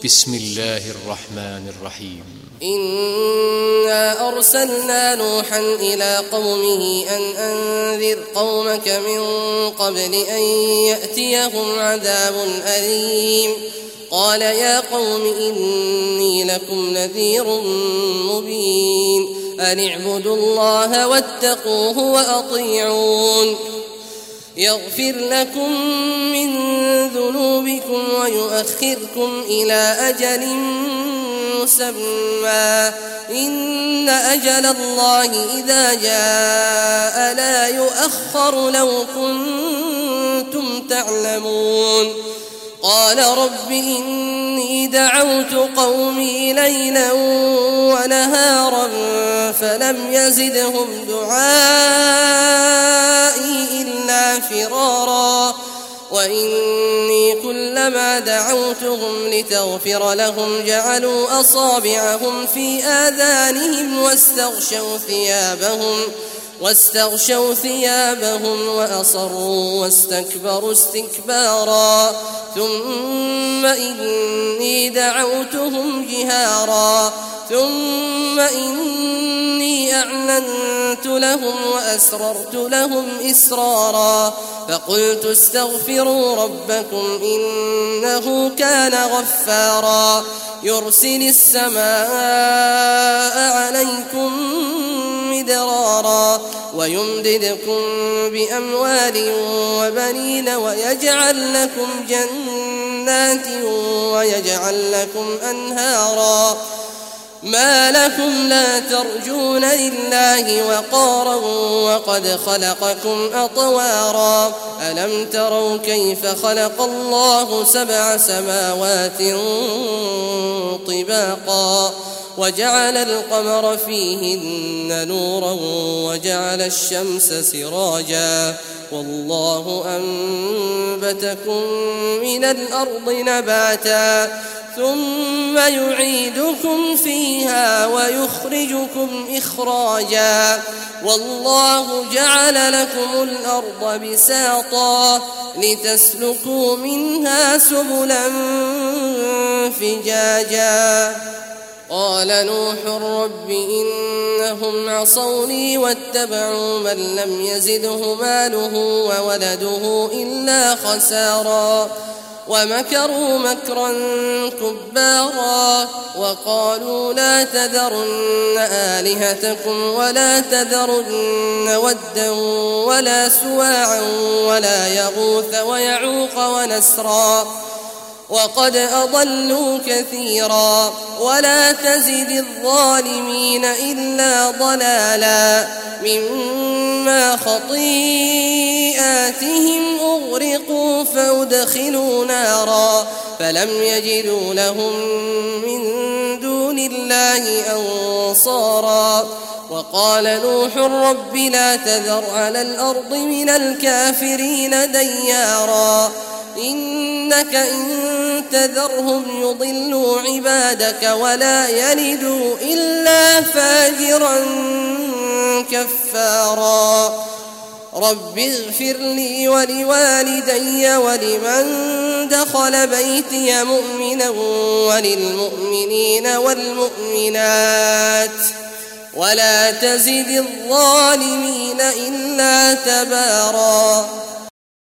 بسم الله الرحمن الرحيم. إنا أرسلنا نوحا إلى قومه أن أنذر قومك من قبل أن يأتيهم عذاب أليم. قال يا قوم إني لكم نذير مبين أن اعبدوا الله واتقوه وأطيعون يغفر لكم من ذنوبكم ويؤخركم إلى أجل مسمى إن أجل الله إذا جاء لا يؤخر لو كنتم تعلمون. قال رب إني دعوت قومي ليلا ونهارا فلم يزدهم دعائي إلا فرارا وإني كلما دعوتهم لتغفر لهم جعلوا أصابعهم في آذانهم واستغشوا ثيابهم وأصروا واستكبروا استكبارا ثم إني دعوتهم جهارا ثم إني أعلنت لهم وأسررت لهم إسرارا فقلت استغفروا ربكم إنه كان غفارا يرسل السماء عليكم مدرارا ويمددكم بأموال وبنين ويجعل لكم جنات ويجعل لكم أنهارا ما لكم لا ترجون لله وقارا وقد خلقكم أطوارا ألم تروا كيف خلق الله 7 سماوات طباقا وجعل القمر فيهن نورا وجعل الشمس سراجا والله أنبتكم من الأرض نباتا ثم يعيدكم فيها ويخرجكم إخراجا والله جعل لكم الأرض بساطا لتسلكوا منها سبلا فجاجا. قال نوح رب إنهم عصوني واتبعوا من لم يزده ماله وولده إلا خسارا ومكروا مكرا كبارا وقالوا لا تذرن آلهتكم ولا تذرن ودا ولا سواعا ولا يغوث ويعوق ونسرا وقد أضلوا كثيرا ولا تزد الظالمين إلا ضلالا مما خطيئاتهم أغرقوا فأدخلوا نارا فلم يجدوا لهم من دون الله أنصارا. وقال نوح رب لا تذر على الأرض من الكافرين ديارا إنك إن تذرهم يضلوا عبادك ولا يلدوا إلا فاجرا كفارا. رب اغفر لي ولوالدي ولمن دخل بيتي مؤمنا وللمؤمنين والمؤمنات ولا تزد الظالمين إلا تبارا.